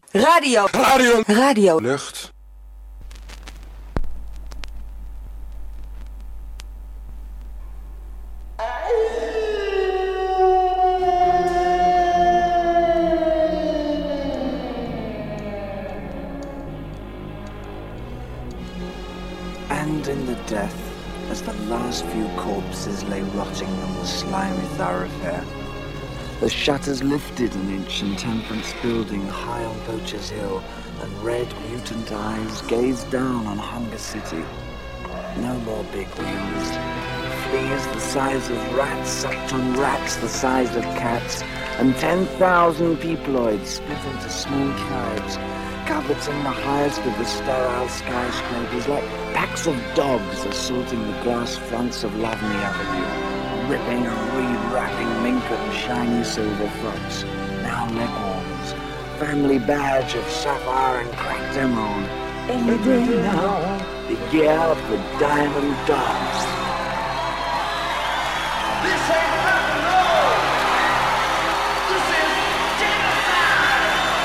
Radio. Lucht. And in the death, as the last few corpses lay rotting on the slimy thoroughfare, the shutters lifted an inch in Temperance Building high on Poacher's Hill, and red, mutant eyes gazed down on Hunger City. No more big wheels. Fleas the size of rats sucked on rats the size of cats, and 10,000 peoploids split into small tribes, coveting the highest of the sterile skyscrapers like packs of dogs assaulting the glass fronts of Lavney Avenue, ripping and re-wrapping mink and shiny silver frocks, now legwarms, family badge of sapphire and cracked emerald. Any day now, the year for diamond dogs. This ain't rock and roll. This is genocide.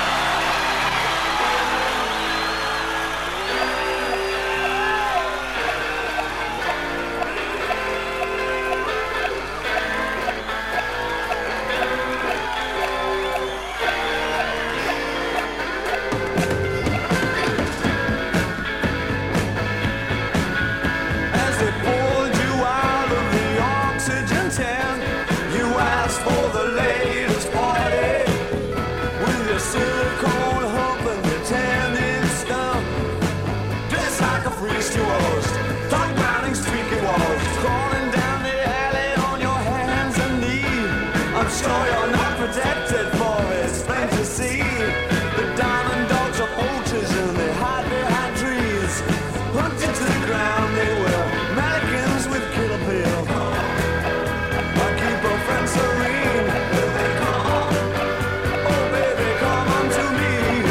As they pulled you out of the oxygen tent, you asked for the latest party with your silicone hump and your tan-in stump. Dressed like a freeze you host, thought grinding streaky walls, crawling down the alley on your hands and knees. I'm sure you're not protected, for it's plain to see. The diamond dogs are poachers and they hide behind trees. Hunted to the ground, they were mannequins with killer pills. I keep a friend serene. Will they come? Oh baby, come unto me.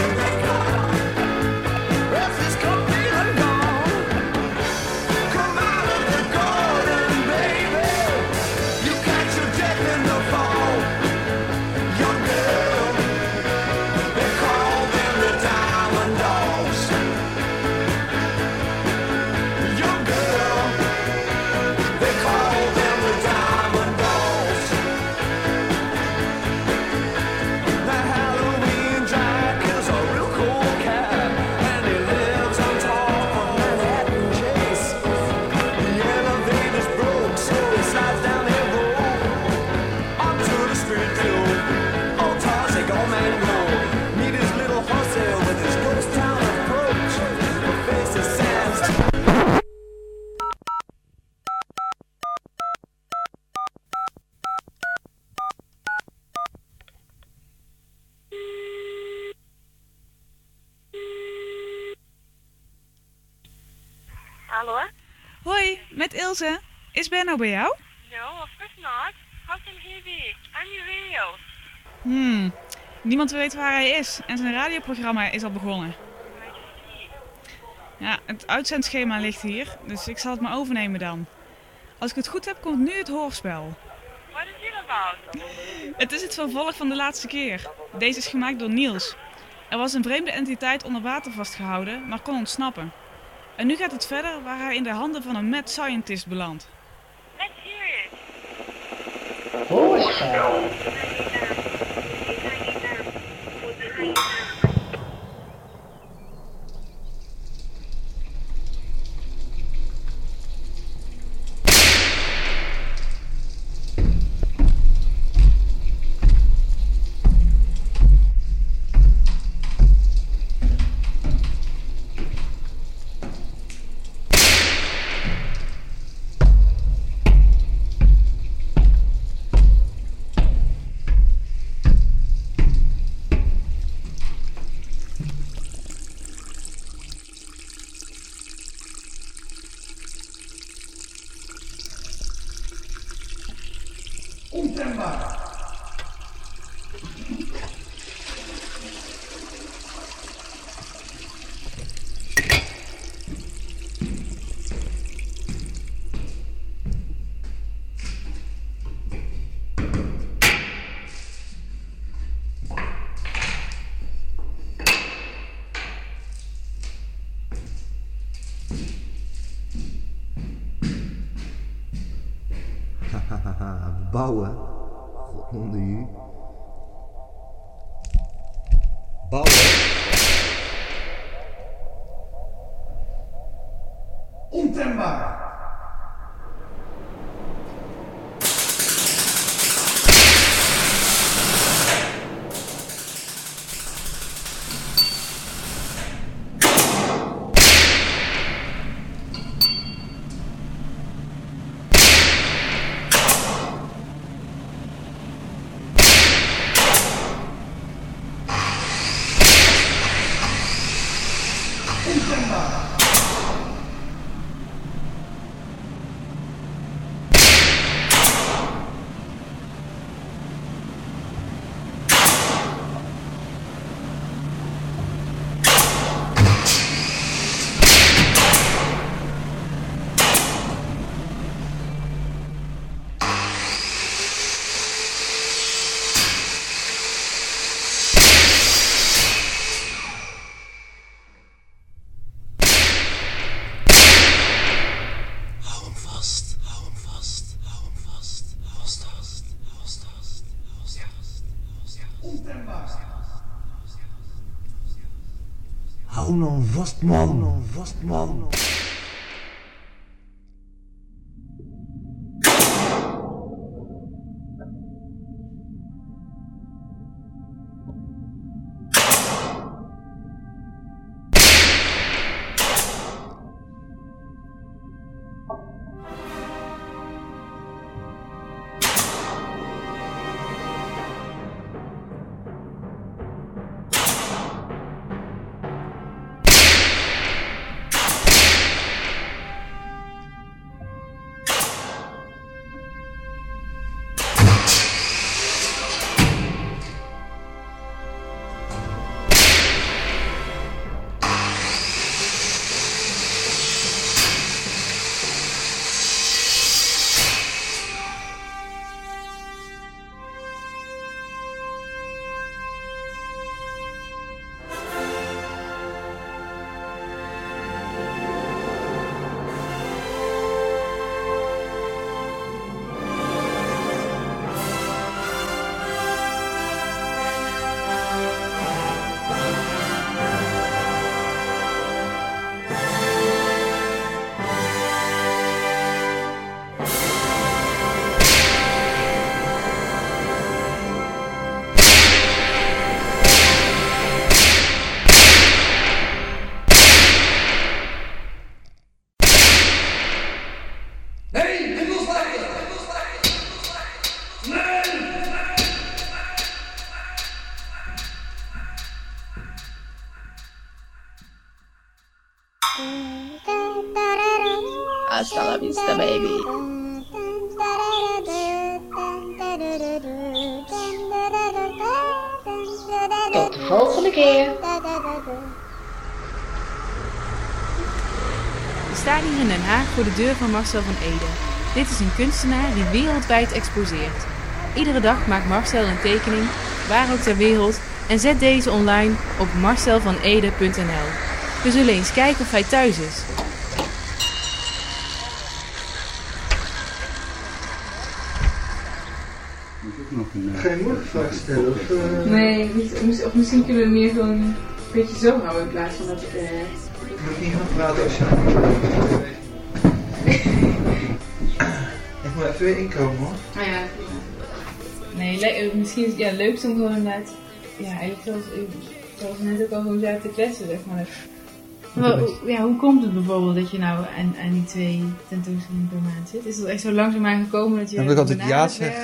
Rest is complete and gone. Come out of the garden, baby. You catch your death in the fall. Young girl, they call them the diamond dogs. Young girl, they call them the diamond dogs. That Halloween Jack is a real cool cat, and he lives on top of Manhattan Chase. The elevator's broke, so he slides down the road onto the street too. Old Tarzan, old man road. Meet his little horse there with his ghost town approach. Her face is sands. Hallo? Hoi, met Ilse. Is Benno bij jou? No, of course not. How can he be? I'm your radio. Niemand weet waar hij is en zijn radioprogramma is al begonnen. I see. Ja, het uitzendschema ligt hier, dus ik zal het maar overnemen dan. Als ik het goed heb, komt nu het hoorspel. What is it about? Het is het vervolg van de laatste keer. Deze is gemaakt door Niels. Er was een vreemde entiteit onder water vastgehouden, maar kon ontsnappen. En nu gaat het verder waar hij in de handen van een mad scientist belandt. Let's hear it. bouwen. God onder u. Bouwen. Ontembaar. Hou nou vast, man. Hasta la vista, baby. Tot de volgende keer. We staan hier in Den Haag voor de deur van Marcel van Ede. Dit is een kunstenaar die wereldwijd exposeert. Iedere dag maakt Marcel een tekening, waar ook ter wereld, en zet deze online op marcelvanede.nl. We zullen eens kijken of hij thuis is. Geen moeilijke vraag stellen? Nee, of misschien kunnen we meer gewoon een beetje zo houden in plaats van dat... Je moet niet gaan praten als je Ik moet even weer inkomen hoor. Ah ja. Nee, misschien is het leuk om gewoon inderdaad... Ja, eigenlijk zoals we net ook al gewoon zo uit te kletsen, zeg maar. Hoe komt het bijvoorbeeld dat je nou aan die 2 tentoonstellingen per maand zit? Is het echt zo langzaamaan gekomen dat je... Heb ik altijd ja zeg?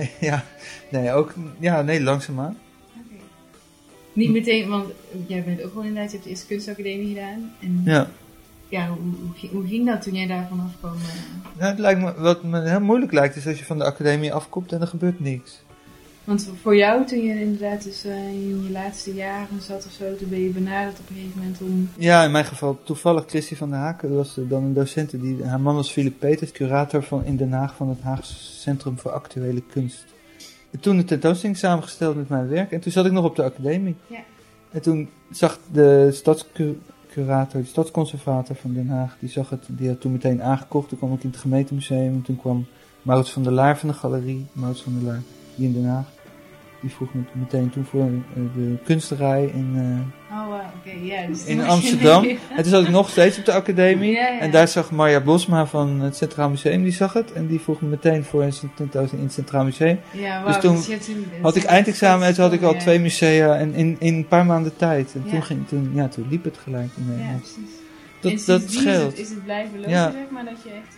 Nee, langzaamaan. Okay. Niet meteen, want jij bent ook gewoon inderdaad, je hebt de eerste kunstacademie gedaan. En Ja, hoe ging dat toen jij daarvan afkwam? Het lijkt me, wat me heel moeilijk lijkt is als je van de academie afkomt en er gebeurt niks. Want voor jou, toen je inderdaad dus in je laatste jaren zat of zo, toen ben je benaderd op een gegeven moment om... Ja, in mijn geval toevallig Christy van der Haken, was dan een docent. Haar man was Philip Peters, curator in Den Haag van het Haagse Centrum voor Actuele Kunst. En toen de tentoonstelling samengesteld met mijn werk en toen zat ik nog op de academie. Ja. En toen zag de stadscurator, de stadsconservator van Den Haag, die had toen meteen aangekocht. Toen kwam ik in het gemeentemuseum en toen kwam Maurits van der Laar van de galerie, Maurits van der Laar, die in Den Haag. Die vroeg me meteen toen voor de kunsterij in Amsterdam. En toen zat ik nog steeds op de academie. Ja. En daar zag Marja Bosma van het Centraal Museum, die zag het. En die vroeg me meteen voor een tentoonstelling in het Centraal Museum. Ja, dus toen had ik eindexamen en toen had ik al 2 musea en in een paar maanden tijd. En toen liep het gelijk in Nederland. Ja, Dat scheelt. Is het blijven lopen, Ja. zeg maar, dat je echt...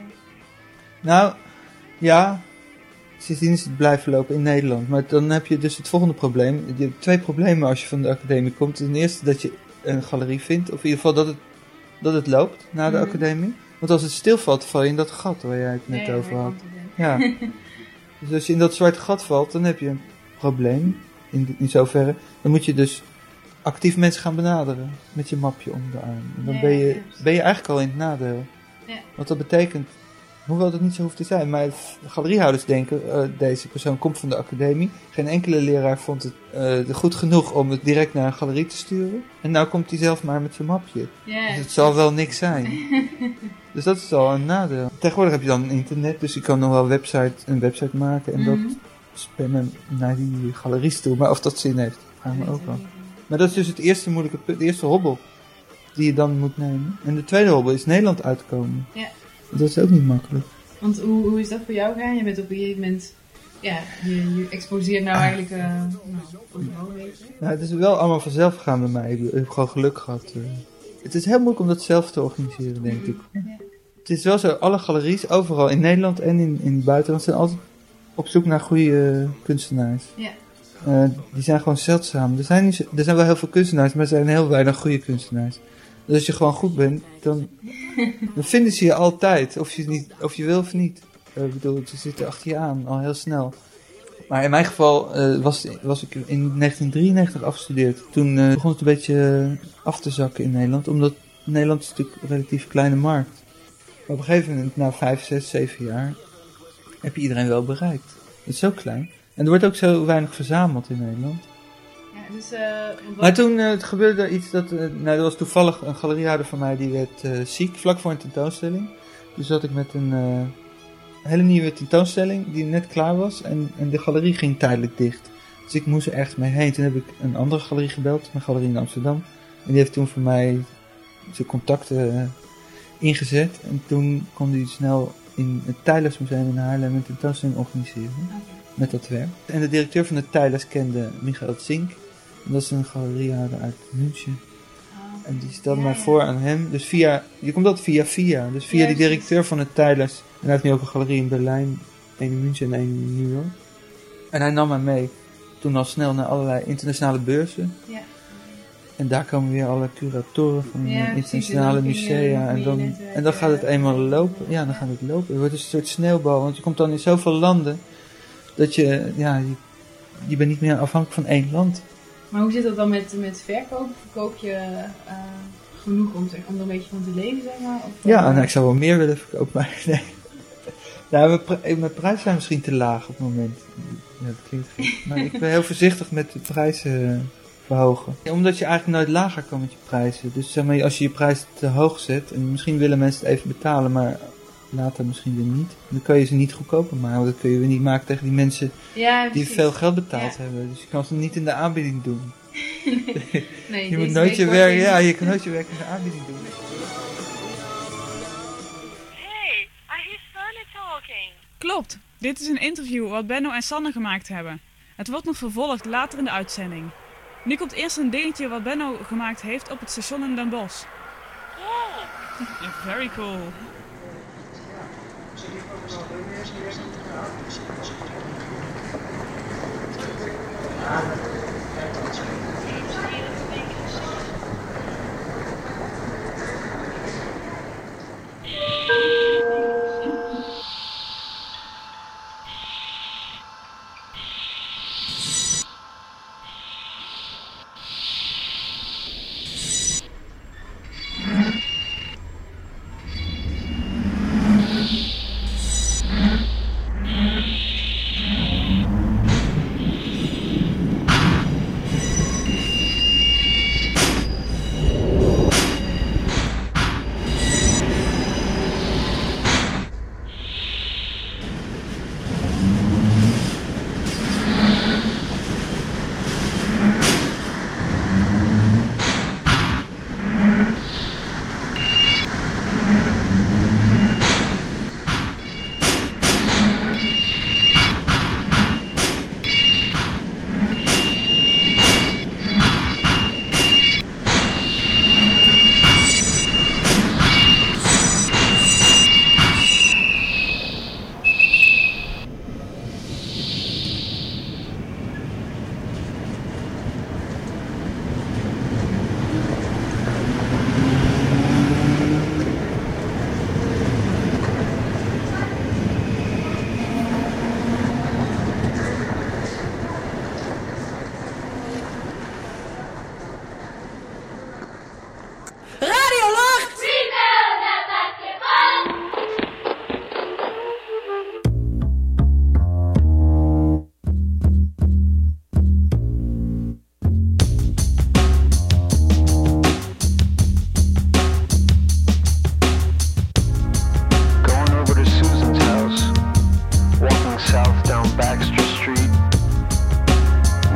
Nou, ja... Sindsdien is het blijven lopen in Nederland. Maar dan heb je dus het volgende probleem. Je hebt 2 problemen als je van de academie komt. Ten eerste dat je een galerie vindt. Of in ieder geval dat het loopt na de academie. Want als het stilvalt, val je in dat gat waar jij het net over had. Ja. Dus als je in dat zwarte gat valt, dan heb je een probleem. In zoverre. Dan moet je dus actief mensen gaan benaderen. Met je mapje om de arm. En dan ben je eigenlijk al in het nadeel. Ja. Want dat betekent... Hoewel dat niet zo hoeft te zijn, maar galeriehouders denken, deze persoon komt van de academie. Geen enkele leraar vond het goed genoeg om het direct naar een galerie te sturen. En nou komt hij zelf maar met zijn mapje. Yeah, dus het zal wel niks zijn. Dus dat is al een nadeel. Tegenwoordig heb je dan internet, dus je kan nog wel een website maken en dat spammen naar die galeries toe. Maar of dat zin heeft, vraag me ook wel. Maar dat is dus het eerste moeilijke punt, de eerste hobbel die je dan moet nemen. En de tweede hobbel is Nederland uitkomen. Ja. Dat is ook niet makkelijk. Want hoe is dat voor jou gegaan? Je bent op een gegeven moment... Ja, je exposeert nou eigenlijk... Het is wel allemaal vanzelf gegaan bij mij. Ik heb gewoon geluk gehad. Het is heel moeilijk om dat zelf te organiseren, denk ik. Ja. Het is wel zo, alle galeries, overal in Nederland en in het buitenland, zijn altijd op zoek naar goede kunstenaars. Ja. Die zijn gewoon zeldzaam. Er zijn wel heel veel kunstenaars, maar er zijn heel weinig goede kunstenaars. Dus als je gewoon goed bent, dan vinden ze je altijd. Of je wil of niet. Ik bedoel, ze zitten achter je aan, al heel snel. Maar in mijn geval was ik in 1993 afgestudeerd. Toen begon het een beetje af te zakken in Nederland. Omdat Nederland is natuurlijk een relatief kleine markt. Maar op een gegeven moment, na 5, 6, 7 jaar, heb je iedereen wel bereikt. Het is zo klein. En er wordt ook zo weinig verzameld in Nederland. Dus, maar toen gebeurde er iets er was toevallig een galeriehouder van mij die werd ziek vlak voor een tentoonstelling. Dus zat ik met een hele nieuwe tentoonstelling die net klaar was en de galerie ging tijdelijk dicht. Dus ik moest er ergens mee heen. Toen heb ik een andere galerie gebeld, mijn galerie in Amsterdam. En die heeft toen voor mij zijn contacten ingezet. En toen kon hij snel in het Tylers Museum in Haarlem een tentoonstelling organiseren. Met dat werk. En de directeur van het Tylers kende Michael Zink. En dat is een galeriehouder uit München. En die stelde mij voor aan hem. Dus je komt altijd via. Dus via die directeur van het Tylers. En hij heeft nu ook een galerie in Berlijn. 1 in München en 1 in New York. En hij nam mij mee. Toen al snel naar allerlei internationale beurzen. Ja. En daar komen weer alle curatoren van internationale musea. En dan gaat het eenmaal lopen. Ja, dan gaat het lopen. Het wordt een soort sneeuwbal. Want je komt dan in zoveel landen. Dat je bent niet meer afhankelijk van 1 land. Maar hoe zit dat dan met verkoop? Verkoop je genoeg om er een beetje van te leven, zeg maar? Of, ik zou wel meer willen verkopen, maar nee. Nou, mijn prijzen zijn misschien te laag op het moment. Ja, dat klinkt gek. Maar ik ben heel voorzichtig met de prijzen verhogen. Ja, omdat je eigenlijk nooit lager kan met je prijzen. Dus zeg maar, als je je prijs te hoog zet, en misschien willen mensen het even betalen, maar later misschien weer niet. Dan kun je ze niet goedkoper maken. Want dat kun je weer niet maken tegen die mensen die veel geld betaald hebben. Dus je kan ze niet in de aanbieding doen. Nee, je moet nooit je werk, je kan nooit je werk in de aanbieding doen. Hey, I hear Sunny talking. Klopt, dit is een interview wat Benno en Sanne gemaakt hebben. Het wordt nog vervolgd later in de uitzending. Nu komt eerst een dingetje wat Benno gemaakt heeft op het station in Den Bosch. Cool. Very cool.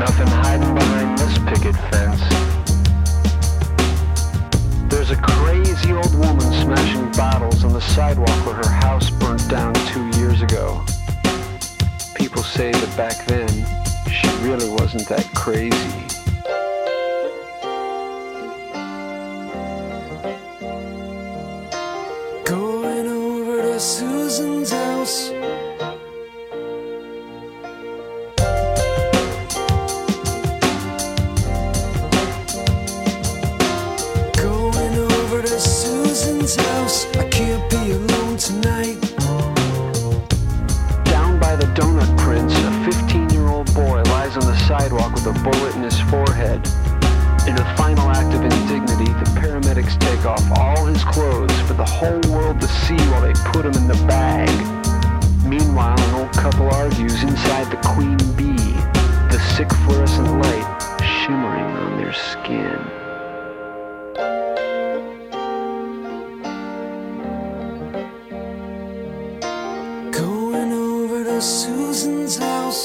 nothing hiding behind this picket fence. There's a crazy old woman smashing bottles on the sidewalk where her house burnt down 2 years ago. People say that back then, she really wasn't that crazy. Going over to Susan's house. Going over to Susan's house. I can't be alone tonight. Down by the Donut Prince, a 15-year-old boy lies on the sidewalk with a bullet in his forehead. In a final act of indignity, the paramedics take off all his clothes for the whole world to see while they put him in the bag. Meanwhile, an old couple argues inside the Queen Bee, the sick fluorescent light shimmering on their skin. Going over to Susan's house.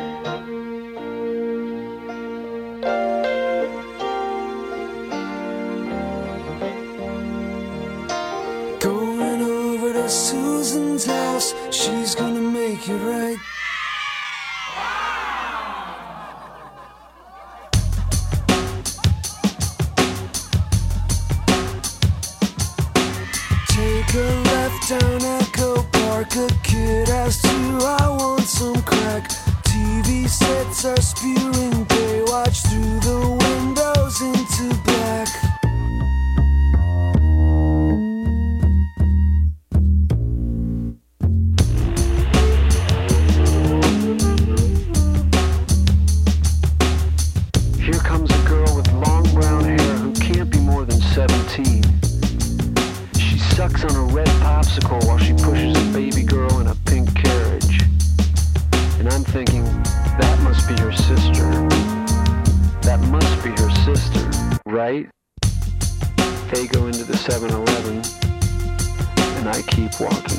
Going over to Susan's house. She's gonna make it right. Take a left down Echo Park. A kid asked you, I want some crack. TV sets are spewing Baywatch through the windows into black. Here comes a girl with long brown hair who can't be more than 17. She sucks on a red popsicle while she pushes a baby girl in a pink carriage. And I'm thinking, that must be her sister. That must be her sister, right? They go into the 7-Eleven, and I keep walking.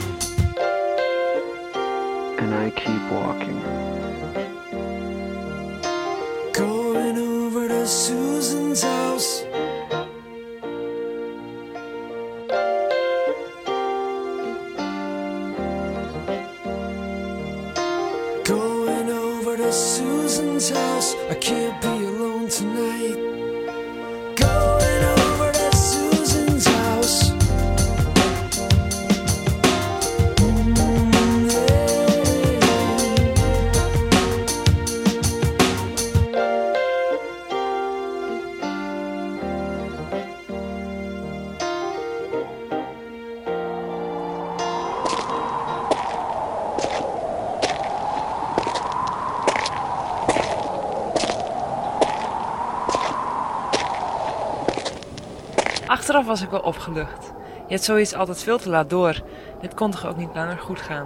And I keep walking. Going over to Susan's house. Going over to Susan's house. I can't be alone tonight. Going over to Susan's house. Achteraf was ik wel opgelucht. Je hebt zoiets altijd veel te laat door. Dit kon toch ook niet langer goed gaan.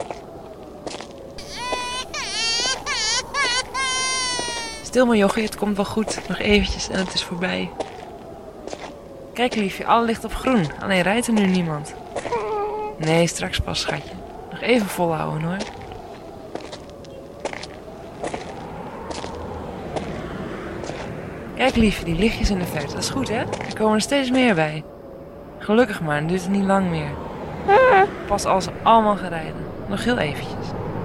Stil maar jochie, het komt wel goed. Nog eventjes en het is voorbij. Kijk liefje, alle ligt op groen. Alleen rijdt er nu niemand. Nee, straks pas schatje. Nog even volhouden hoor. Kijk liefje, die lichtjes in de verte. Dat is goed hè? Er komen er steeds meer bij. Gelukkig maar, dan duurt het niet lang meer. Pas als ze allemaal gaan rijden. Nog heel eventjes.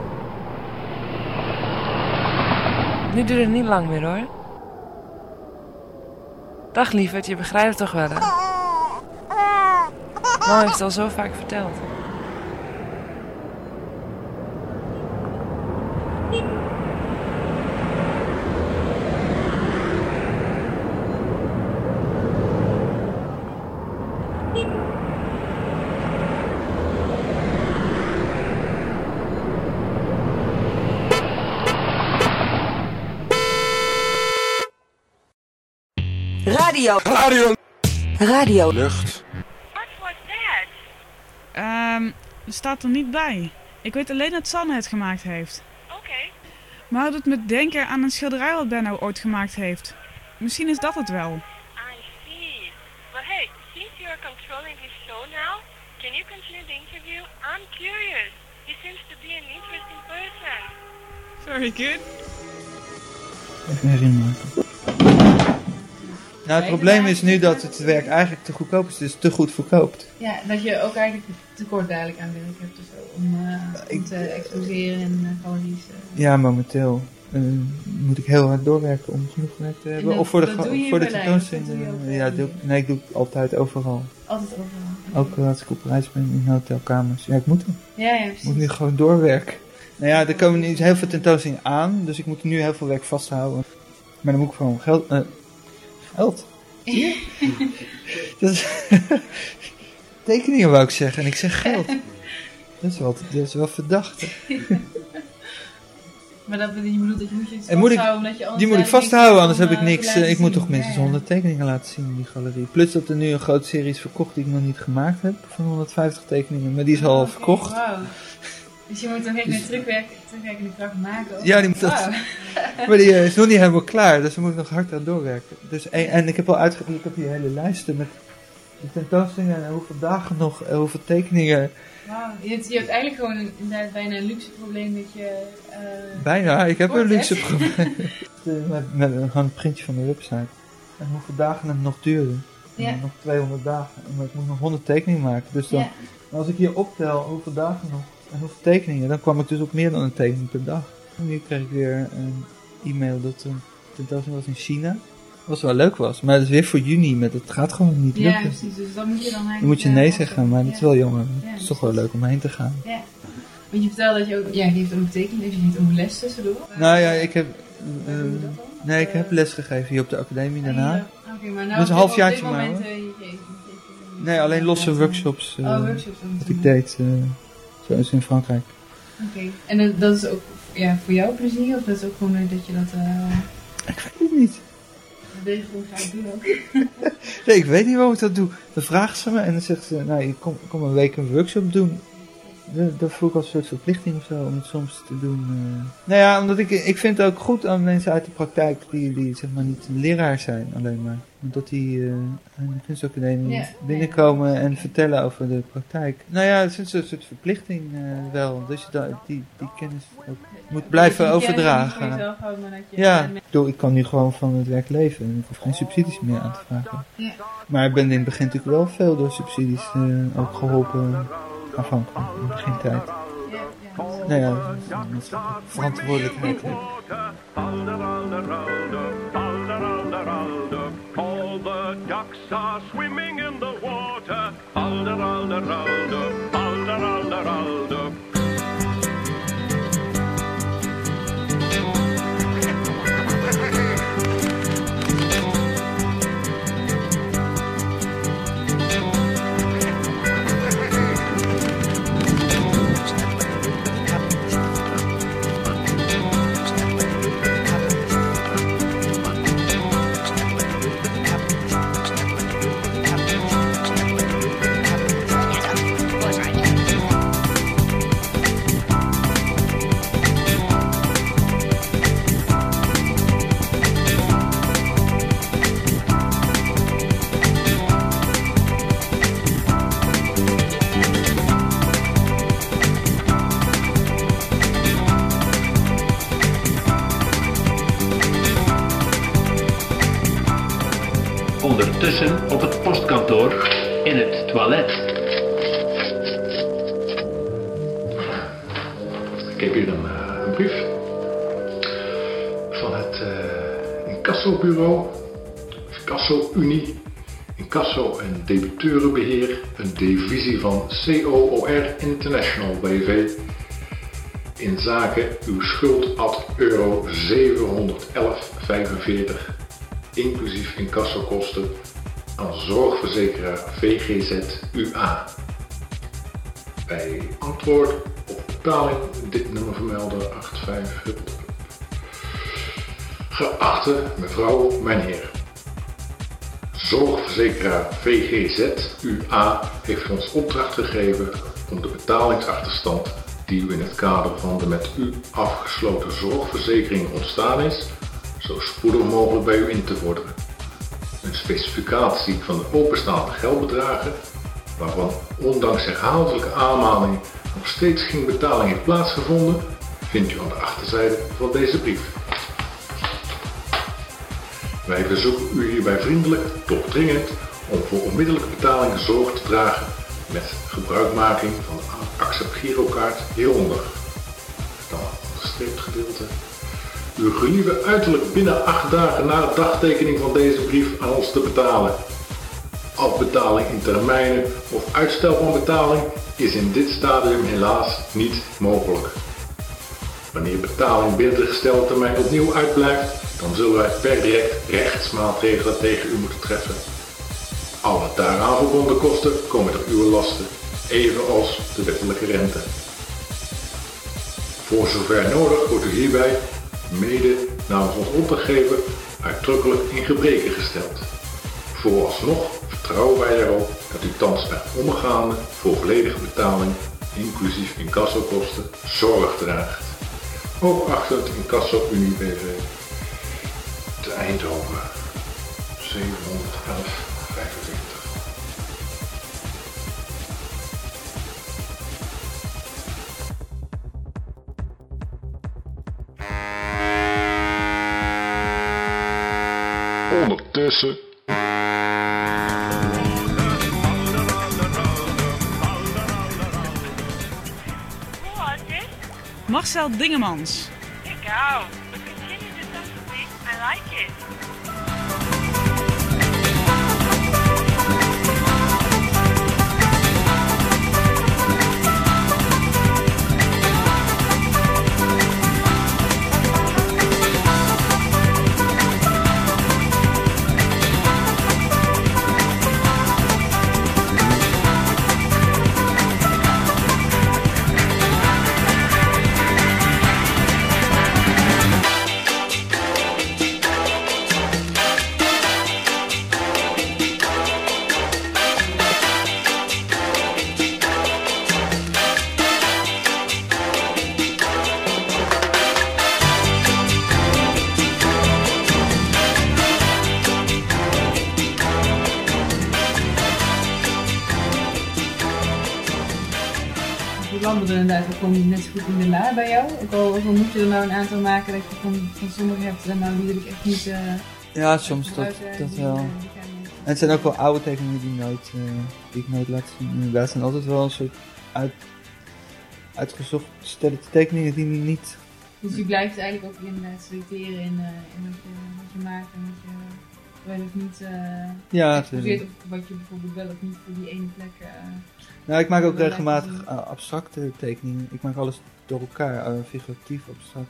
Nu duurt het niet lang meer hoor. Dag lieverd, je begrijpt het toch wel hè? Mama heeft het al zo vaak verteld. Radio. Lucht. What was that? Staat er niet bij. Ik weet alleen dat Sanne het gemaakt heeft. Oké. Maar het doet me denken aan een schilderij wat Benno ooit gemaakt heeft. Misschien is dat het wel. I see. Well, hey, since you're controlling this show now, can you continue the interview? I'm curious. He seems to be an interesting person. Very good. Even herinneren maken. Nou, het probleem is nu dat het werk eigenlijk te goedkoop is, dus te goed verkoopt. Ja, dat je ook eigenlijk tekort dadelijk aan werk hebt of zo, om te exposeren en galeries. Ja, momenteel moet ik heel hard doorwerken om genoeg werk te hebben. Dat, of voor de tentoonstelling. Ja, nee, ik doe het altijd overal. Altijd overal. Ook als ik op reis ben in hotelkamers. Ja, ik moet hem. Ja, ik moet nu gewoon doorwerken. Nou ja, er komen nu heel veel tentoonstellingen aan, dus ik moet nu heel veel werk vasthouden. Maar dan moet ik gewoon geld. Zie je? Dat is tekeningen wou ik zeggen en ik zeg geld. Dat is wel verdacht. Maar dat bedoelt dat je moet je iets vasthouden, omdat je die moet ik vasthouden, anders heb ik niks. Ik moet toch minstens 100 tekeningen laten zien in die galerie. Plus dat er nu een grote serie is verkocht die ik nog niet gemaakt heb, van 150 tekeningen, maar die is al verkocht. Wow. Dus je moet dan echt een terugwerkende kracht maken? Ja, die moet dat. Maar die is nog niet helemaal klaar, dus daar moet ik nog hard aan doorwerken. Dus, en ik heb al ik heb hier hele lijsten met de tentoonstellingen en hoeveel dagen nog, hoeveel tekeningen. Wauw, je hebt eigenlijk gewoon inderdaad bijna een luxe probleem dat je... bijna, ik heb een luxe probleem. met gewoon een printje van de website. En hoeveel dagen het nog duurde. Ja. Nog 200 dagen. Maar ik moet nog 100 tekeningen maken. Dus dan, als ik hier optel hoeveel dagen nog en hoeveel tekeningen, dan kwam ik dus op meer dan een tekening per dag. En nu kreeg ik weer een e-mail dat de tentoonstelling was in China. Wat wel leuk was, maar het is weer voor juni, het gaat gewoon niet lukken. Ja, precies, dus dan moet je dan eigenlijk... Dan moet je nee zeggen, maar dat is wel jammer. Het is toch wel leuk om heen te gaan. Ja, want je vertelde dat je ook, je geeft ook tekeningen, dus je geeft ook les tussendoor. Nou ja, ik heb les gegeven hier op de academie daarna. Oké, maar nou dus een halfjaartje maar. Nee, alleen losse workshops. Workshops. Dat ik deed, zoals in Frankrijk. Oké, en dat is ook voor jou plezier, of dat is ook gewoon dat je dat... Ik weet het niet. Dat wil je gewoon graag doen ook. Nee, ik weet niet waarom ik dat doe. Dan vragen ze me en dan zegt ze, nou, je kom een week een workshop doen. Dat voel ik als een soort verplichting of zo, om het soms te doen. Nou ja, omdat ik vind het ook goed aan mensen uit de praktijk die zeg maar niet leraar zijn alleen maar. Dat die aan de kunstacademie binnenkomen en vertellen over de praktijk. Nou ja, het is een soort verplichting wel. Dus je die kennis ook moet blijven overdragen. Ja, ik kan nu gewoon van het werk leven. Ik hoef geen subsidies meer aan te vragen. Ja. Maar ik ben in het begin natuurlijk wel veel door subsidies ook geholpen. Afhankelijk, in de begintijd. Nou ja, verantwoordelijkheid. All the ducks are swimming in the water. Ondertussen op het postkantoor in het toilet. Ik heb hier een brief van het incassobureau, Incasso-Unie, Incasso en Debiteurenbeheer, een divisie van COOR International BV, in zaken uw schuld ad euro 711,45. Inclusief incassokosten aan zorgverzekeraar VGZ UA. Bij antwoord op betaling dit nummer vermelden 85. Geachte mevrouw, meneer. Zorgverzekeraar VGZ UA heeft ons opdracht gegeven om de betalingsachterstand die u in het kader van de met u afgesloten zorgverzekering ontstaan is, zo spoedig mogelijk bij u in te vorderen. Een specificatie van de openstaande geldbedragen, waarvan ondanks herhaaldelijke aanmaningen nog steeds geen betaling heeft plaatsgevonden, vindt u aan de achterzijde van deze brief. Wij verzoeken u hierbij vriendelijk, toch dringend, om voor onmiddellijke betaling zorg te dragen met gebruikmaking van de Accept Girokaart hieronder. Dan het onderstreept gedeelte. U gelieve uiterlijk binnen 8 dagen na de dagtekening van deze brief aan ons te betalen. Afbetaling in termijnen of uitstel van betaling is in dit stadium helaas niet mogelijk. Wanneer betaling binnen de gestelde termijn opnieuw uitblijft, dan zullen wij per direct rechtsmaatregelen tegen u moeten treffen. Alle daaraan verbonden kosten komen ter uw lasten, evenals de wettelijke rente. Voor zover nodig wordt u hierbij, mede namens ons opdrachtgever, uitdrukkelijk in gebreke gesteld. Vooralsnog vertrouwen wij erop dat u thans bij omgaande voor volledige betaling, inclusief incassokosten, zorg draagt. Ook achter het Incasso Unie BV te Eindhoven 711,75. Ondertussen. Marcel Dingemans. Here you go. But continue the sentence, please. I like it. Inderdaad, kom je net zo goed in de la bij jou. Ook al moet je er nou een aantal maken dat je van sommigen hebt en nou die wil ik echt niet... Ja, soms dat wel. En het zijn ook wel oude tekeningen die ik nooit laat zien. Inderdaad zijn altijd wel een soort uitgezocht stelletje tekeningen die niet... Dus je blijft eigenlijk ook inderdaad selecteren in wat je maakt en wat je wel of niet exposeert of wat je bijvoorbeeld wel of niet voor die ene plek... Nou, ik maak ook regelmatig abstracte tekeningen. Ik maak alles door elkaar, figuratief, abstract.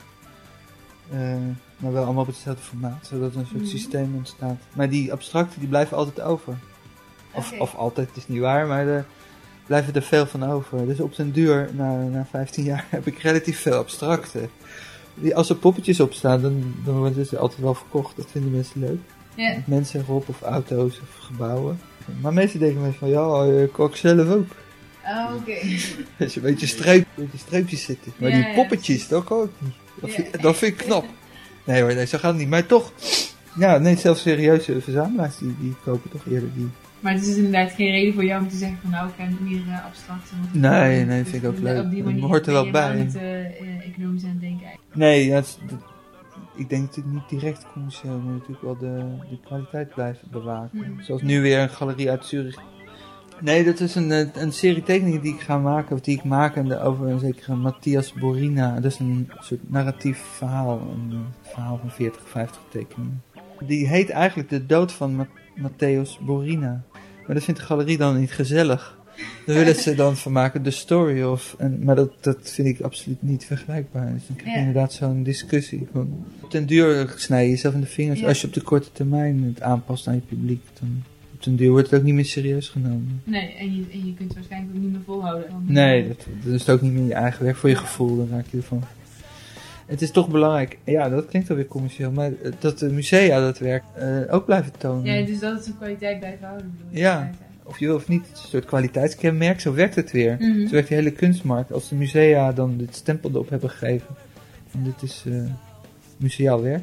Maar wel allemaal op hetzelfde formaat, zodat er een soort systeem ontstaat. Maar die abstracten die blijven altijd over. Of altijd, het is niet waar, maar er blijven er veel van over. Dus op den duur, na 15 jaar, heb ik relatief veel abstracten. Als er poppetjes op staan, dan worden ze altijd wel verkocht. Dat vinden mensen leuk. Yeah. Mensen erop, of auto's, of gebouwen. Maar mensen denken me van, ja, ik zelf ook. Oh, oké. Dus een beetje streepjes zitten. Maar die poppetjes, dat kan ik niet. Dat vind ik knap. Nee hoor, zo gaat het niet. Maar toch, zelfs serieuze verzamelaars die kopen toch eerder die. Maar het is inderdaad geen reden voor jou om te zeggen van nou, ik heb meer abstract. Nee, vind ik ook leuk. Op die manier hoort er wel bij. Niet economisch aan het denken eigenlijk. Nee, ik denk natuurlijk niet direct commercieel, maar natuurlijk wel de kwaliteit blijven bewaken. Zoals nu weer een galerie uit Zurich. Nee, dat is een serie tekeningen die ik ga maken, of die ik maak over een zekere Matthias Borina. Dat is een soort narratief verhaal, een verhaal van 40, 50 tekeningen. Die heet eigenlijk De Dood van Matthäus Borina. Maar dat vindt de galerie dan niet gezellig. Daar willen ze dan van maken The Story of. Maar dat vind ik absoluut niet vergelijkbaar. Dus dan krijg je inderdaad zo'n discussie. Op den duur snij je jezelf in de vingers. Als je op de korte termijn het aanpast aan je publiek, dan op den duur wordt het ook niet meer serieus genomen. Nee, en je kunt het waarschijnlijk ook niet meer volhouden. Nee, dat is ook niet meer je eigen werk. Voor je gevoel, dan raak je ervan. Het is toch belangrijk, ja, dat klinkt alweer commercieel, maar dat de musea dat werk ook blijven tonen. Ja, dus dat het zijn kwaliteit blijven houden, bedoel je? Ja, of je wil of niet, het is een soort kwaliteitskenmerk, zo werkt het weer. Mm-hmm. Zo werkt de hele kunstmarkt. Als de musea dan dit stempel erop hebben gegeven, en dit is museaal werk,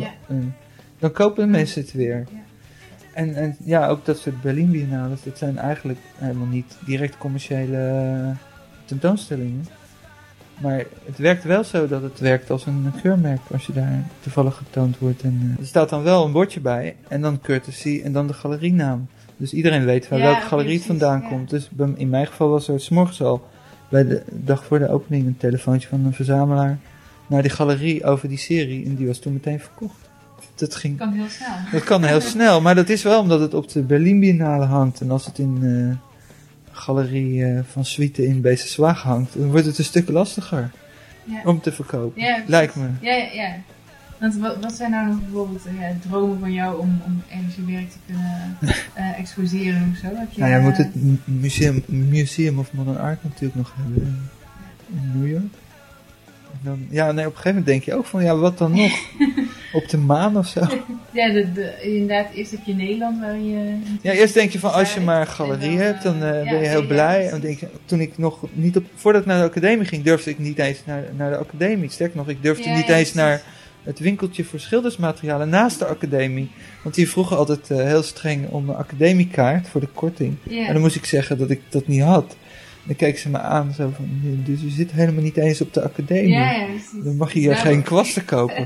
dan kopen mensen het weer. Ja. En ja, ook dat soort Berlin Biennales, dat zijn eigenlijk helemaal niet direct commerciële tentoonstellingen. Maar het werkt wel zo dat het werkt als een keurmerk als je daar toevallig getoond wordt. En, er staat dan wel een bordje bij en dan courtesy en dan de galerienaam. Dus iedereen weet van welke galerie het vandaan komt. Dus in mijn geval was er 's morgens al bij de dag voor de opening een telefoontje van een verzamelaar naar die galerie over die serie. En die was toen meteen verkocht. Dat kan heel snel. Dat kan heel snel, maar dat is wel omdat het op de Berlin Biennale hangt. En als het in galerie van Suite in Beesterswaag hangt, dan wordt het een stuk lastiger om te verkopen. Ja, lijkt me. Ja. Want wat zijn nou nog bijvoorbeeld dromen van jou om ergens je werk te kunnen exposeren of zo? Heb je, je moet het Museum of Modern Art natuurlijk nog hebben in New York. En dan, op een gegeven moment denk je ook van, wat dan nog? Op de maan of zo? Ja, inderdaad, eerst heb je Nederland waar je... Ja, eerst denk je van, als je maar een galerie hebt, dan ben je heel blij. En denk je, toen ik nog niet voordat ik naar de academie ging, durfde ik niet eens naar de academie. Sterker nog, ik durfde niet eens naar het winkeltje voor schildersmaterialen naast de academie. Want die vroegen altijd heel streng om een academiekaart voor de korting. Ja. En dan moest ik zeggen dat ik dat niet had. Dan keek ze me aan zo van, dus je zit helemaal niet eens op de academie. Ja, dan mag je hier geen kwasten kopen.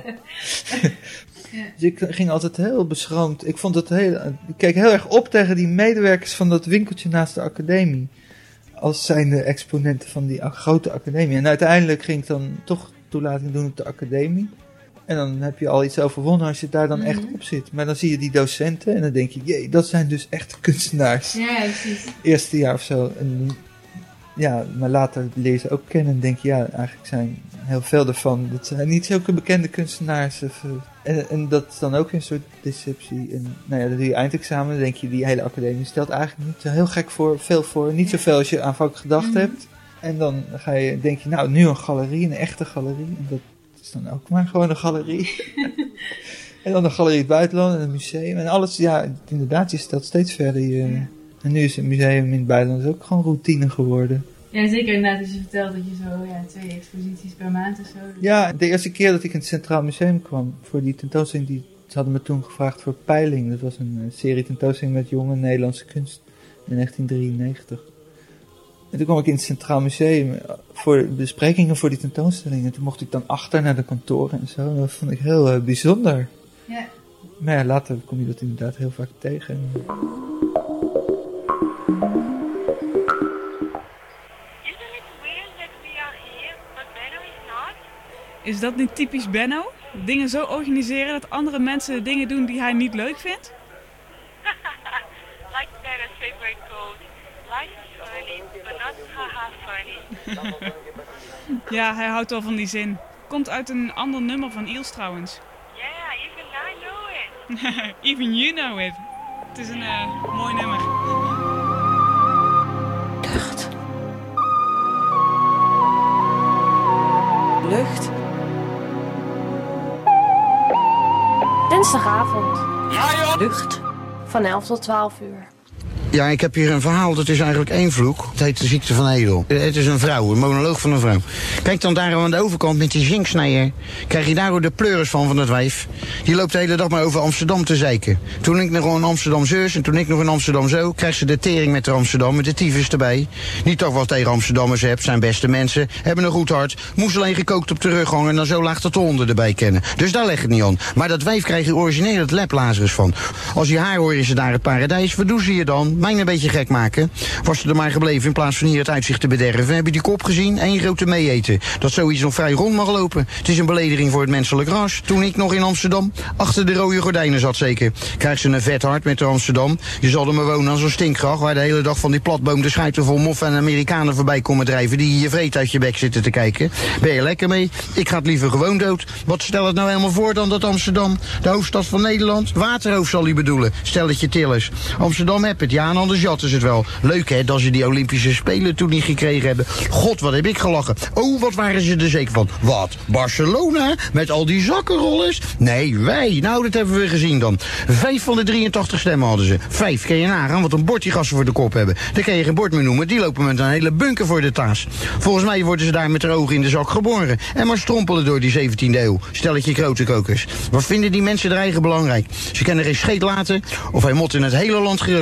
Dus ik ging altijd heel beschroomd. Ik keek heel erg op tegen die medewerkers van dat winkeltje naast de academie. Als zijnde exponenten van die grote academie. En uiteindelijk ging ik dan toch toelating doen op de academie. En dan heb je al iets overwonnen als je daar dan echt op zit. Maar dan zie je die docenten en dan denk je, jee, dat zijn dus echte kunstenaars. Ja, precies. Eerste jaar of zo. En, maar later leer je ze ook kennen en denk je, eigenlijk zijn heel veel ervan, dat zijn niet zulke bekende kunstenaars. En dat is dan ook een soort deceptie. En dan doe je eindexamen, dan denk je, die hele academie stelt eigenlijk niet zo heel gek veel voor. Niet zoveel als je aanvankelijk gedacht hebt. En dan denk je, nu een galerie, een echte galerie. En dat is dan ook maar gewoon een galerie. En dan een galerie in het buitenland en een museum. En alles, inderdaad, je stelt steeds verder. En nu is het museum in het buitenland ook gewoon routine geworden. Ja, zeker inderdaad als je vertelt dat je zo 2 exposities per maand of zo. Ja, de eerste keer dat ik in het Centraal Museum kwam voor die tentoonstelling, ze hadden me toen gevraagd voor Peiling. Dat was een serie tentoonstelling met jonge Nederlandse kunst in 1993. En toen kwam ik in het Centraal Museum voor besprekingen voor die tentoonstelling. En toen mocht ik dan achter naar de kantoren en zo. En dat vond ik heel bijzonder. Ja. Maar later kom je dat inderdaad heel vaak tegen. Is dat niet typisch Benno? Dingen zo organiseren dat andere mensen dingen doen die hij niet leuk vindt? Like Benno's favorite quote. Life is funny, but not haha funny. Ja, hij houdt wel van die zin. Komt uit een ander nummer van Iels trouwens. Yeah, even I know it. Even you know it. Het is een mooi nummer. Lucht. Dinsdagavond. Lucht. Van 11 tot 12 uur. Ja, ik heb hier een verhaal, dat is eigenlijk één vloek. Het heet de ziekte van Edel. Het is een vrouw, een monoloog van een vrouw. Kijk dan daar aan de overkant met die zinksnijer. Krijg je daar ook de pleuris van het wijf. Die loopt de hele dag maar over Amsterdam te zeiken. Toen ik nog in Amsterdam zus en toen ik nog in Amsterdam zo, krijgt ze de tering met de Amsterdam, met de tyfus erbij. Niet toch wat tegen Amsterdammers hebt, zijn beste mensen, hebben een goed hart. Moest alleen gekookt op de rug hangen en dan zo laag dat de honden erbij kennen. Dus daar leg het niet aan. Maar dat wijf krijg je origineel het leplazerus van. Als je haar hoor is ze daar het paradijs, wat doen ze je dan? Mij een beetje gek maken. Was ze er maar gebleven in plaats van hier het uitzicht te bederven. Heb je die kop gezien? Eén grote meeeten. Dat zoiets nog vrij rond mag lopen. Het is een belediging voor het menselijk ras. Toen ik nog in Amsterdam achter de rode gordijnen zat zeker. Krijgt ze een vet hart met de Amsterdam. Je zal er maar wonen aan zo'n stinkgracht waar de hele dag van die platboom de schuiten vol moffen en Amerikanen voorbij komen drijven die je vreet uit je bek zitten te kijken. Ben je lekker mee? Ik ga het liever gewoon dood. Wat stel het nou helemaal voor dan dat Amsterdam, de hoofdstad van Nederland? Waterhoofd zal hij bedoelen. Stelletje tillers. Amsterdam heb het, ja, en anders jatten ze het wel. Leuk hè, dat ze die Olympische Spelen toen niet gekregen hebben. God, wat heb ik gelachen. Oh, wat waren ze er zeker van. Wat? Barcelona? Met al die zakkenrollers? Nee, wij. Nou, dat hebben we gezien dan. 5 van de 83 stemmen hadden ze. 5, kan je nagaan wat een bord die gasten voor de kop hebben. Daar kan je geen bord meer noemen. Die lopen met een hele bunker voor de taas. Volgens mij worden ze daar met de ogen in de zak geboren. En maar strompelen door die 17e eeuw. Stelletje grote kokers. Wat vinden die mensen er eigen belangrijk? Ze kunnen geen scheet laten of hij moet in het hele land geroken worden.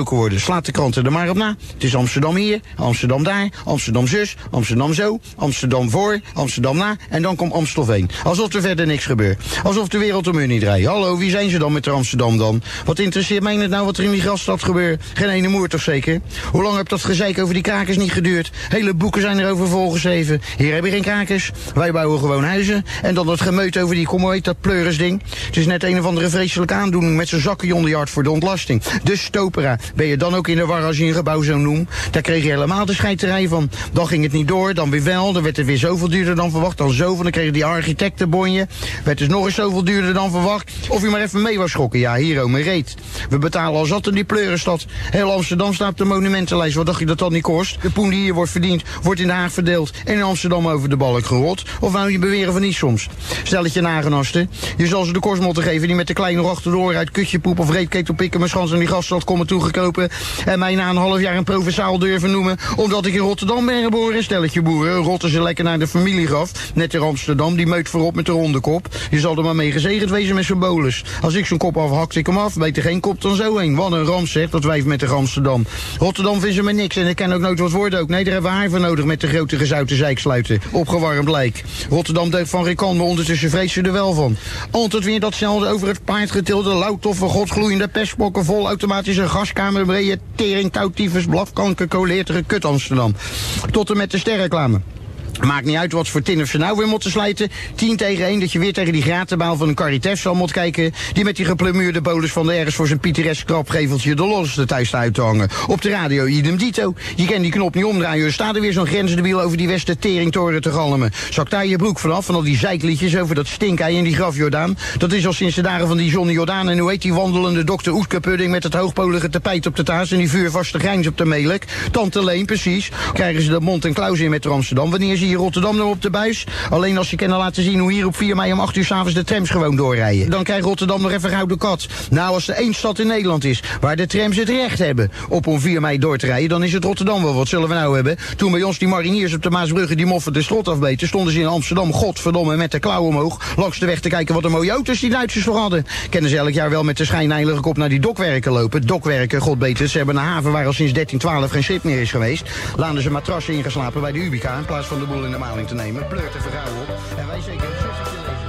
slaat de kranten er maar op na. Het is Amsterdam hier, Amsterdam daar, Amsterdam zus, Amsterdam zo, Amsterdam voor, Amsterdam na en dan komt Amstelveen. Alsof er verder niks gebeurt. Alsof de wereld om hun niet draait. Hallo, wie zijn ze dan met Amsterdam dan? Wat interesseert mij het nou wat er in die grasstad gebeurt? Geen ene moer toch zeker? Hoe lang heb dat gezeik over die krakers niet geduurd? Hele boeken zijn erover volgeschreven. Hier heb je geen krakers. Wij bouwen gewoon huizen. En dan dat gemeut over die, kom heet dat pleurisding. Het is net een of andere vreselijke aandoening met zijn zakkenjonderjaard voor de ontlasting. De stopera. Ben je dan ook in de war als je een gebouw zo noemt? Daar kreeg je helemaal de scheiterij van. Dan ging het niet door, dan weer wel. Dan werd het weer zoveel duurder dan verwacht. Dan zoveel, dan kregen die architectenbonje. Werd dus nog eens zoveel duurder dan verwacht. Of je maar even mee was schokken. Ja, hier me reet. We betalen al zat in die pleurenstad. Heel Amsterdam staat op de monumentenlijst. Wat dacht je dat dat niet kost? De poen die hier wordt verdiend, wordt in Den Haag verdeeld en in Amsterdam over de balk gerot. Of wou je beweren van niet soms? Stel het je nagenasten. Je zal ze de korsmotten geven die met de kleine achterdoor uit kutjepoep of reetketel pikken mijn schans aan die gaststad komen toegekropen en mij na een half jaar een provinciaal durven noemen omdat ik in Rotterdam ben geboren. Stelletje boeren, rotten ze lekker naar de familiegraf. Net in Amsterdam, die meut voorop met de ronde kop. Je zal er maar mee gezegend wezen met zijn bolus. Als ik zo'n kop afhakt, ik hem af. Beter geen kop dan zo heen. Wat een ramp zegt, dat wijf met de Amsterdam. Rotterdam vindt ze maar niks en ik ken ook nooit wat worden ook. Nee, daar hebben we haar voor nodig met de grote gezouten zijksluiten. Opgewarmd lijk. Rotterdam deugt van geen kant, maar ondertussen vreest ze er wel van. Altijd weer datzelfde over het paard getilde, lauwtoffe, godgloeiende pestbokken, vol automatische gaskamer, brede tering, touwtyfus, blafkanker, koleertere kut Amsterdam. Tot en met de sterreclame. Maakt niet uit wat voor tin of ze nou weer moeten slijten. 10-1 dat je weer tegen die gratenbaal van een Caritas zal moet kijken. Die met die geplumeurde bolus van de ergens voor zijn pittoresk krapgeveltje de losste thuis uit te hangen. Op de radio idem dito. Je kan die knop niet omdraaien. Er staat er weer zo'n grensdebiel over die Westerteringtoren te galmen. Zak daar je broek vanaf van al die zeikliedjes over dat stinkei en die grafjordaan. Dat is al sinds de dagen van die Johnny Jordaan. En hoe heet die wandelende dokter Oetke-pudding met het hoogpolige tapijt op de taas en die vuurvaste grijns op de melk. Tante Leen, precies. Krijgen ze de mond en klauws in met Amsterdam. Wanneer zie je Rotterdam nog op de buis? Alleen als je kan laten zien hoe hier op 4 mei om 8 uur 's avonds de trams gewoon doorrijden. Dan krijgt Rotterdam nog even gouden kat. Nou, als er één stad in Nederland is waar de trams het recht hebben om 4 mei door te rijden, dan is het Rotterdam wel. Wat zullen we nou hebben? Toen bij ons die mariniers op de Maasbrugge die moffen de strot afbeten, stonden ze in Amsterdam, godverdomme, met de klauw omhoog, langs de weg te kijken wat een mooie auto's die Duitsers voor hadden. Kennen ze elk jaar wel met de schijnheilige kop naar die dokwerken lopen. Dokwerken, godbeter, ze hebben een haven waar al sinds 1312 geen schip meer is geweest. Laten ze matrassen ingeslapen bij de Ubica in plaats van de boel in de maling te nemen. Pleurt de vergauw op. En wij zeker een suffertje lezen.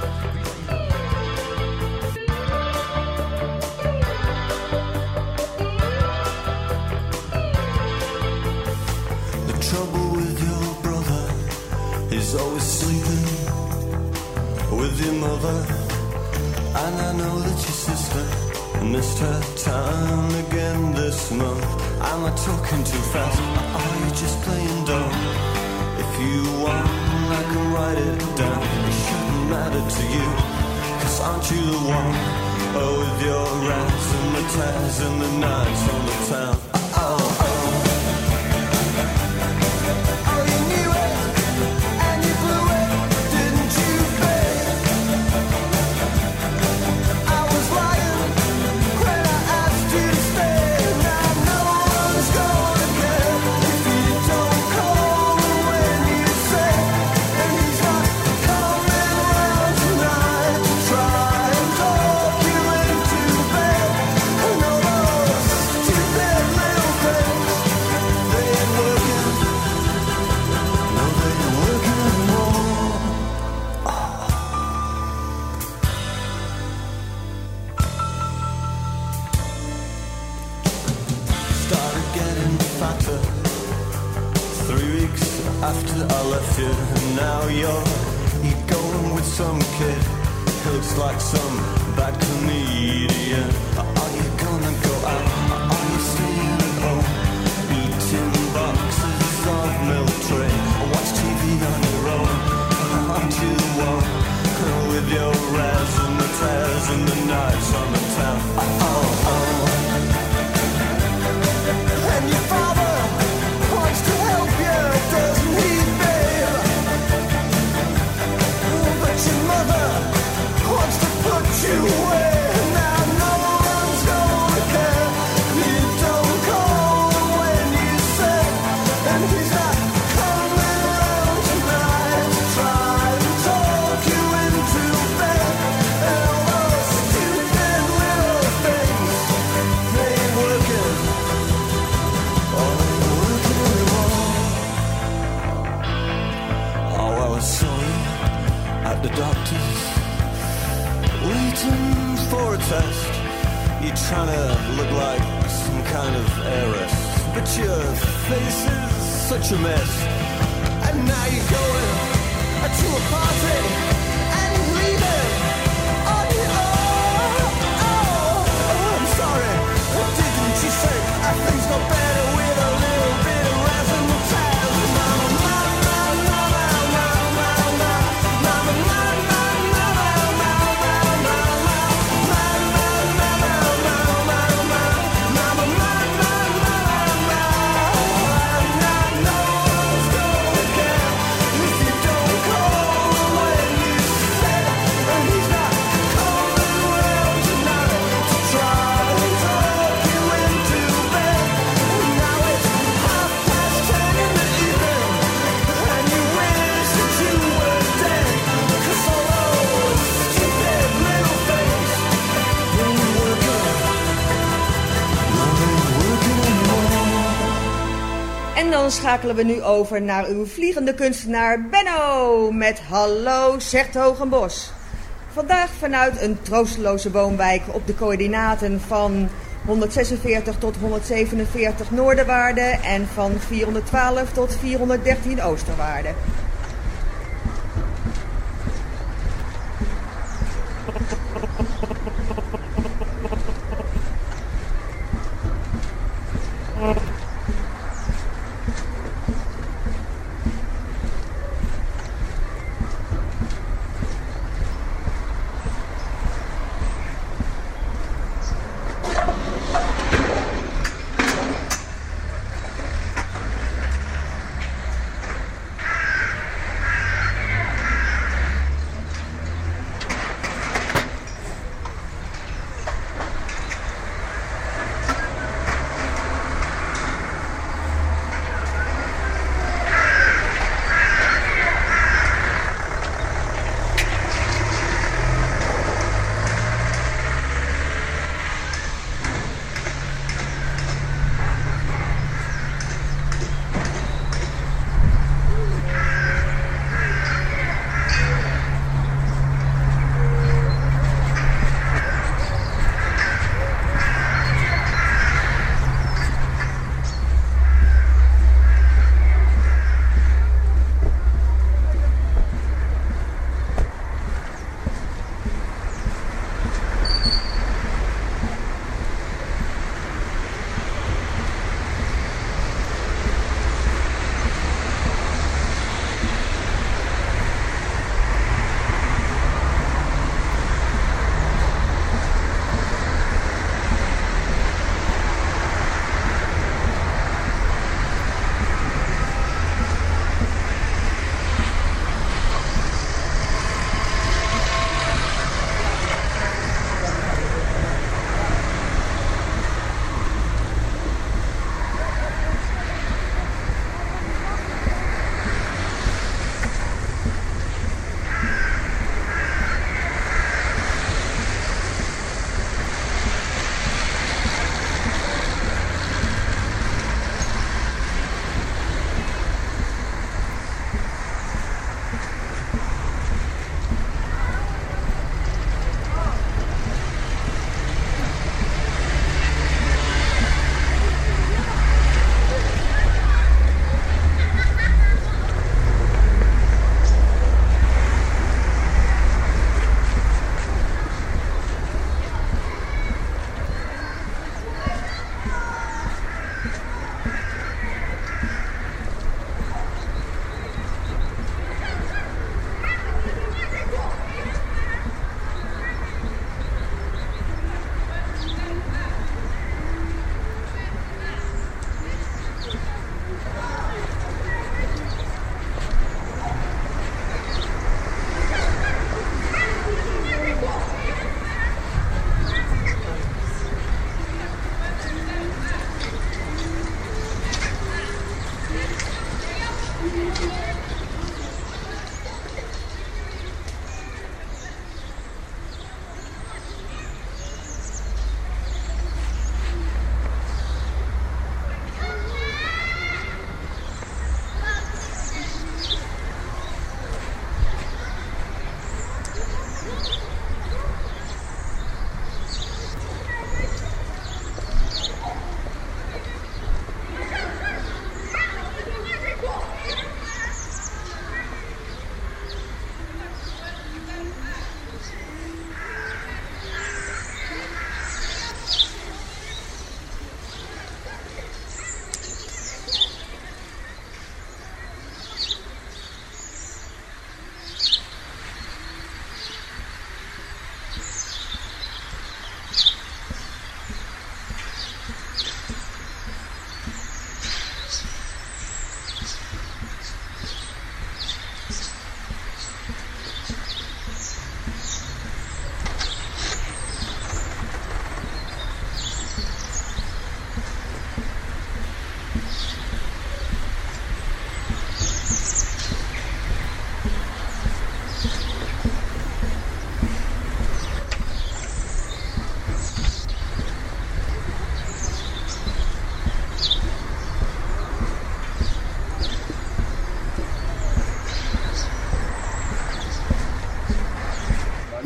The trouble with your brother is always sleeping with your mother. And I know that your sister missed her time again this month. Am I talking too fast? Are you just playing dumb? If you want, I can write it down. It shouldn't matter to you, 'cause aren't you the one? Oh, with your rats and the tears and the nights on the town. After I left you, and now you're going with some kid who looks like some bad comedian. Are you gonna go out? Are you staying at home? Eating boxes of milk tray, watch TV on your own. Aren't you the one with your rares and the tears and the nights on the town? And your father wants to help you, doesn't he, babe? But your mother wants to put you away. Now no one's gonna care. You don't call when you say, and he's not coming around tonight to try and talk you into bed. And all those stupid protest. You're trying to look like some kind of heiress, but your face is such a mess. And now you're going to a party and leaving on your own. Oh, I'm sorry, didn't you say things got better with a little bit of razzmatazz? Mama, mama, mama, mama, mama, mama, mama, En dan schakelen we nu over naar uw vliegende kunstenaar Benno met Hallo Zertogenbosch. Vandaag vanuit een troosteloze woonwijk op de coördinaten van 146 tot 147 Noorderwaarde en van 412 tot 413 Oosterwaarde.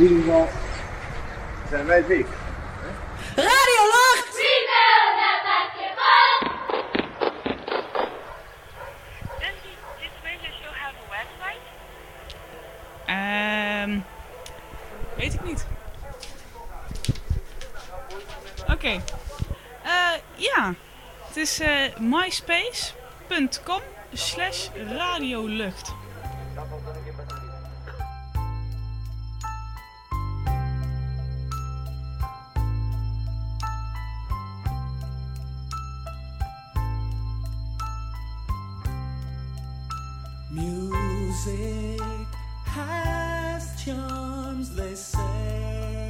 ieder geval zijn wij dik. Radio Lucht! Weet ik niet. Oké. Ja. Het is myspace.com/radiolucht. Music has charms, they say,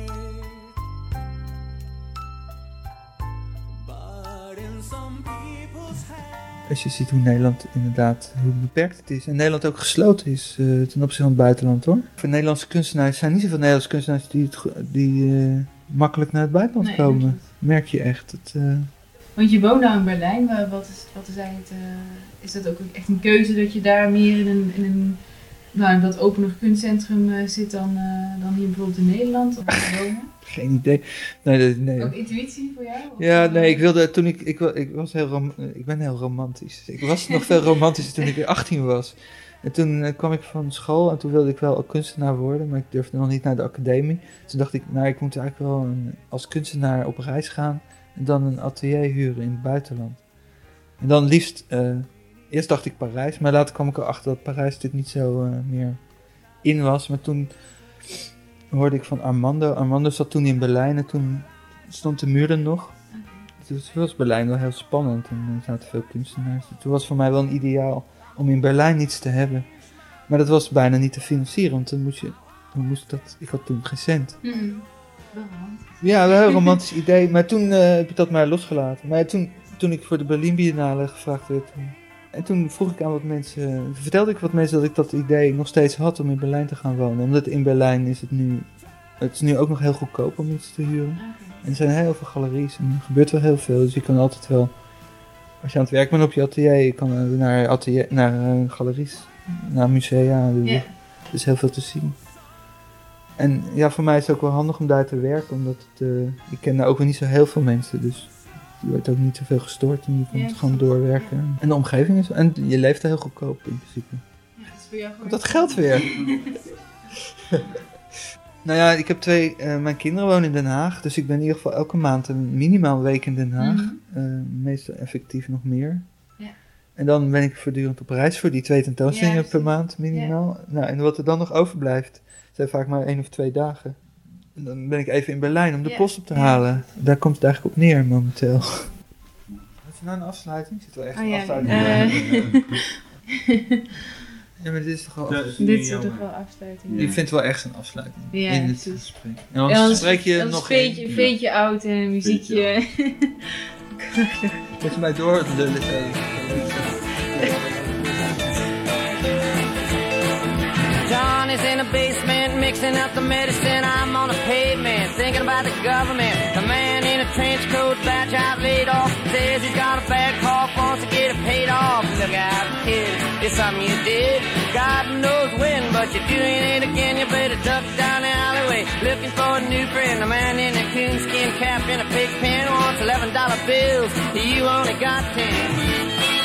but in some people's hands. Als je ziet hoe Nederland inderdaad, hoe beperkt het is. En Nederland ook gesloten is ten opzichte van het buitenland, hoor. Voor Nederlandse kunstenaars zijn niet zoveel Nederlandse kunstenaars die makkelijk naar het buitenland komen. Inderdaad. Merk je echt. Want je woont nou in Berlijn. Wat is eigenlijk is dat ook echt een keuze dat je daar meer in een wat opener kunstcentrum zit dan hier bijvoorbeeld in Nederland? Of wonen? Geen idee. Nee. Ook intuïtie voor jou? Ja, nee, ik wilde toen ik ben heel romantisch. Ik was nog veel romantischer toen ik 18 was. En toen kwam ik van school en toen wilde ik wel kunstenaar worden, maar ik durfde nog niet naar de academie. Toen dacht ik, ik moet eigenlijk wel als kunstenaar op reis gaan en dan een atelier huren in het buitenland. En dan liefst, eerst dacht ik Parijs, maar later kwam ik erachter dat Parijs natuurlijk niet zo meer in was. Maar toen hoorde ik van Armando. Armando zat toen in Berlijn en toen stond de muur er nog. Dus was Berlijn wel heel spannend en er zaten veel kunstenaars. Toen was voor mij wel een ideaal om in Berlijn iets te hebben. Maar dat was bijna niet te financieren, want dan moest dat, ik had toen geen cent. Wel romantisch. Ja, wel een romantisch idee, maar toen heb ik dat maar losgelaten. Maar toen ik voor de Berlin Biennale gevraagd werd, en toen vroeg ik aan wat mensen, vertelde ik wat mensen dat ik dat idee nog steeds had om in Berlijn te gaan wonen. Omdat in Berlijn is het is nu ook nog heel goedkoop om iets te huren. Okay. En er zijn heel veel galeries en er gebeurt wel heel veel, dus je kan altijd wel, als je aan het werk bent op je atelier, je kan naar galeries, naar musea, er is heel veel te zien. En ja, voor mij is het ook wel handig om daar te werken, omdat ik ken daar ook weer niet zo heel veel mensen, dus je wordt ook niet zoveel gestoord en je kunt gewoon doorwerken. Ja. En de omgeving is, en je leeft er heel goedkoop in principe. Ja, dat is voor jou gewoon... Dat geld weer. Nou ja, ik heb mijn kinderen wonen in Den Haag, dus ik ben in ieder geval elke maand minimaal een week in Den Haag. Meestal effectief nog meer. Ja. En dan ben ik voortdurend op reis voor die 2 tentoonstellingen per maand minimaal. Ja. Nou, en wat er dan nog overblijft, zijn vaak maar 1 of 2 dagen. En dan ben ik even in Berlijn om de post op te halen. Daar komt het eigenlijk op neer momenteel. Wat is nou een afsluiting? Zit wel echt een afsluiting. Ja, maar dit is toch wel afsluiting? Dit is toch wel afsluiting. Ik vind het wel echt een afsluiting. Ja, in het gesprek. En anders spreek je nog een veetje oud en muziekje. Moet je mij door lullen. John is in the basement mixing up the medicine. I'm on the pavement thinking about the government. The man in a trench coat, badge out laid off, says he's got a bad cough, wants to get it paid off. Look out, kid, it's something you did. God knows when, but you're doing it again. You better duck down the alleyway looking for a new friend. A man in a coonskin cap and a pig pen wants $11 bills. You only got 10.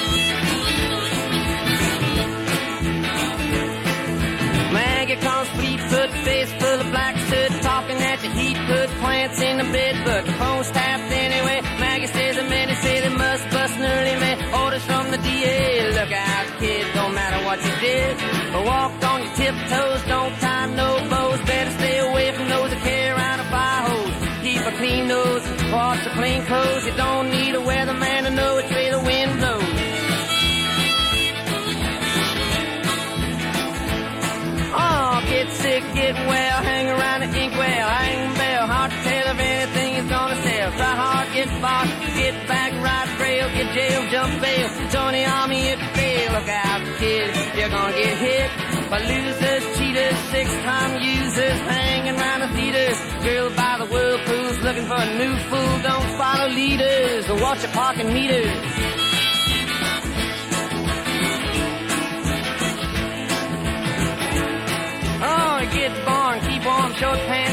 Maggie comes fleet-foot, face full of black soot, talking at the heat, put plants in the bed, but the phone's tapped anyway. Maggie says the men say they must bust an early man. Orders from the DA, look out, kid, don't matter what you did. Walk on your tiptoes, don't tie no bows, better stay away from those that carry around a fire hose. Keep a clean nose, wash the clean clothes, you don't need a weatherman to know which way the wind blows. Oh, get sick, get well, hang around the inkwell, hang bell, hard to tell if anything is gonna sell. Try hard, get bought, get back, ride rail, get jail, jump bail. Join the army if you fail. Look out, kid, you're gonna get hit by losers, cheaters, 6-time users, hanging around the theaters. Girl by the whirlpools, looking for a new fool. Don't follow leaders or watch your parking meters. Oh, get born, keep warm, short pants.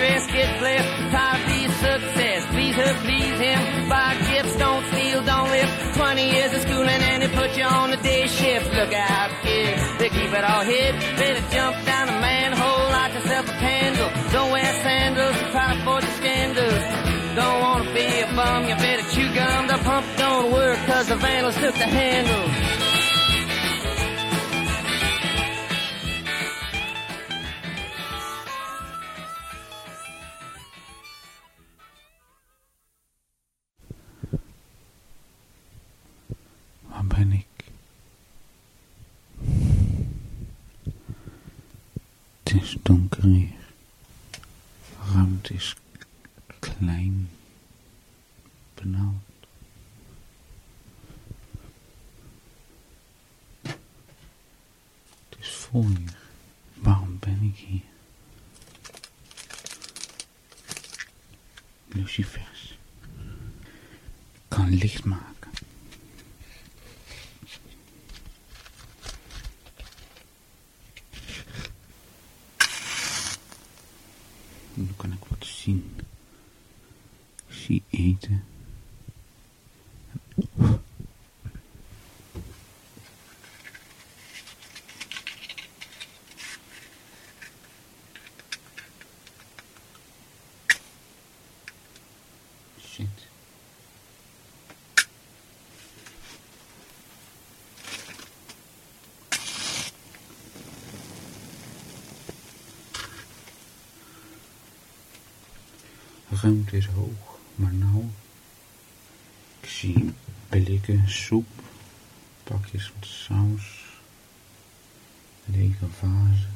biscuit flip. Try to be a success. Please her, please him. Buy gifts, don't steal, don't live. 20 years of schooling and they put you on a day shift. Look out, kid, they keep it all hid. Better jump down a manhole, light yourself a candle. Don't wear sandals, try to avoid the scandals. Don't wanna be a bum, you better chew gum. The pump don't work cause the vandals took the handle. Waar ben ik? Het is donker hier. De ruimte is klein, benauwd. Het is vol hier. Waarom ben ik hier? Lucifers. Ik kan licht maken. Nu kan ik wat zien. Ik zie eten. Shit. De ruimte is hoog, maar nou, ik zie blikken soep, pakjes met saus, lege vazen.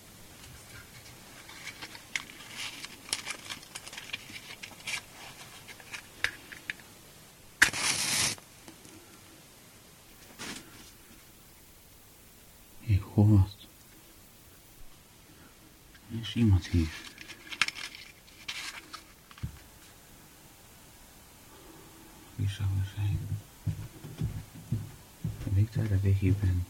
Ik hoor wat. Er is iemand hier. Wie zou er zijn? Weet hij dat ik hier ben?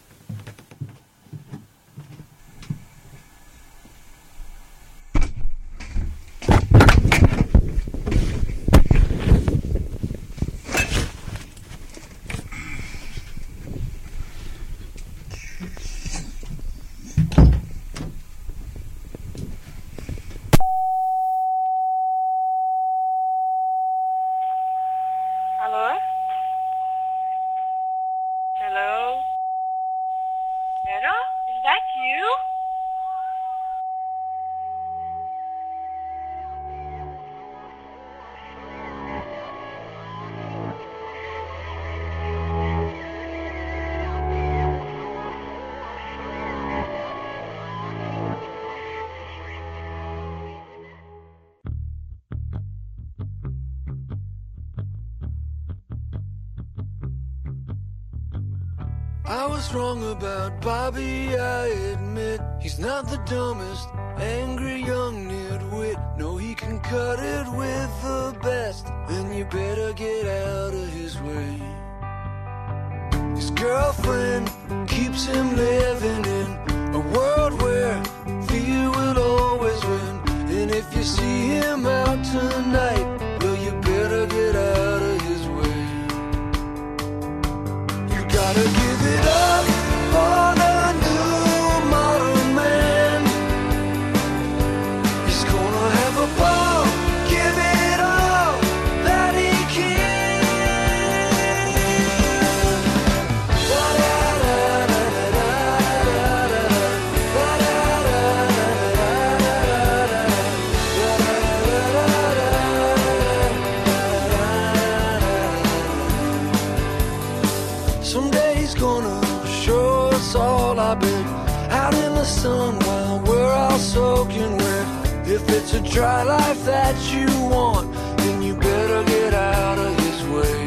Hallo? Hello? Vera? Is that you? I was wrong about Bobby, I admit. He's not the dumbest, angry young nitwit. No, he can cut it with the best. Then you better get out of his way. His girlfriend keeps him living in a world where fear will always win. And if you see him out tonight, well, you better get out of his way. You gotta give it up for the new modern man. He's gonna have a ball, give it all that he can. Someday he's gonna show us all. I've been out in the sun while we're all soaking wet. If it's a dry life that you want, then you better get out of his way.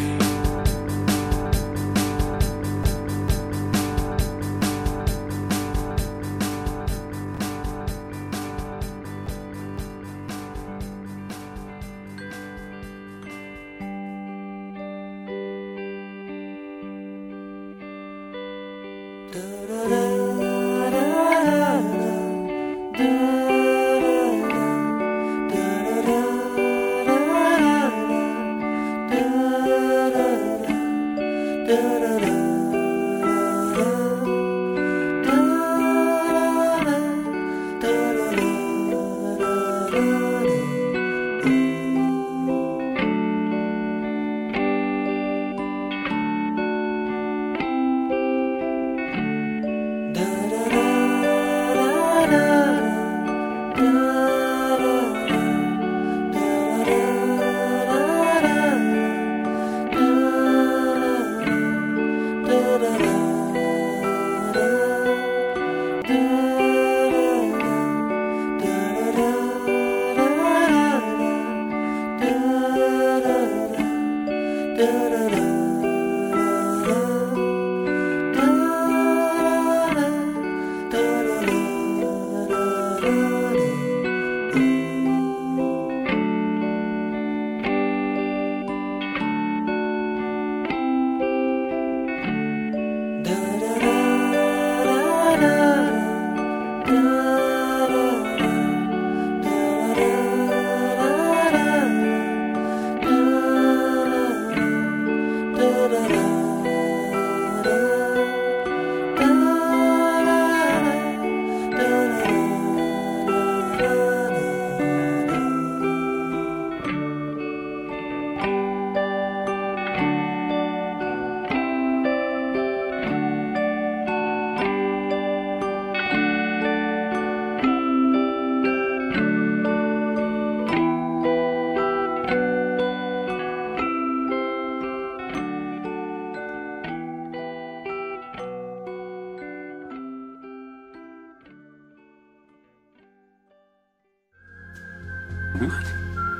Lucht.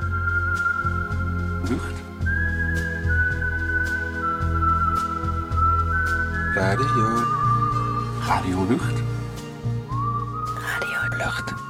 Lucht. Radio. Radio Lucht. Radio Lucht.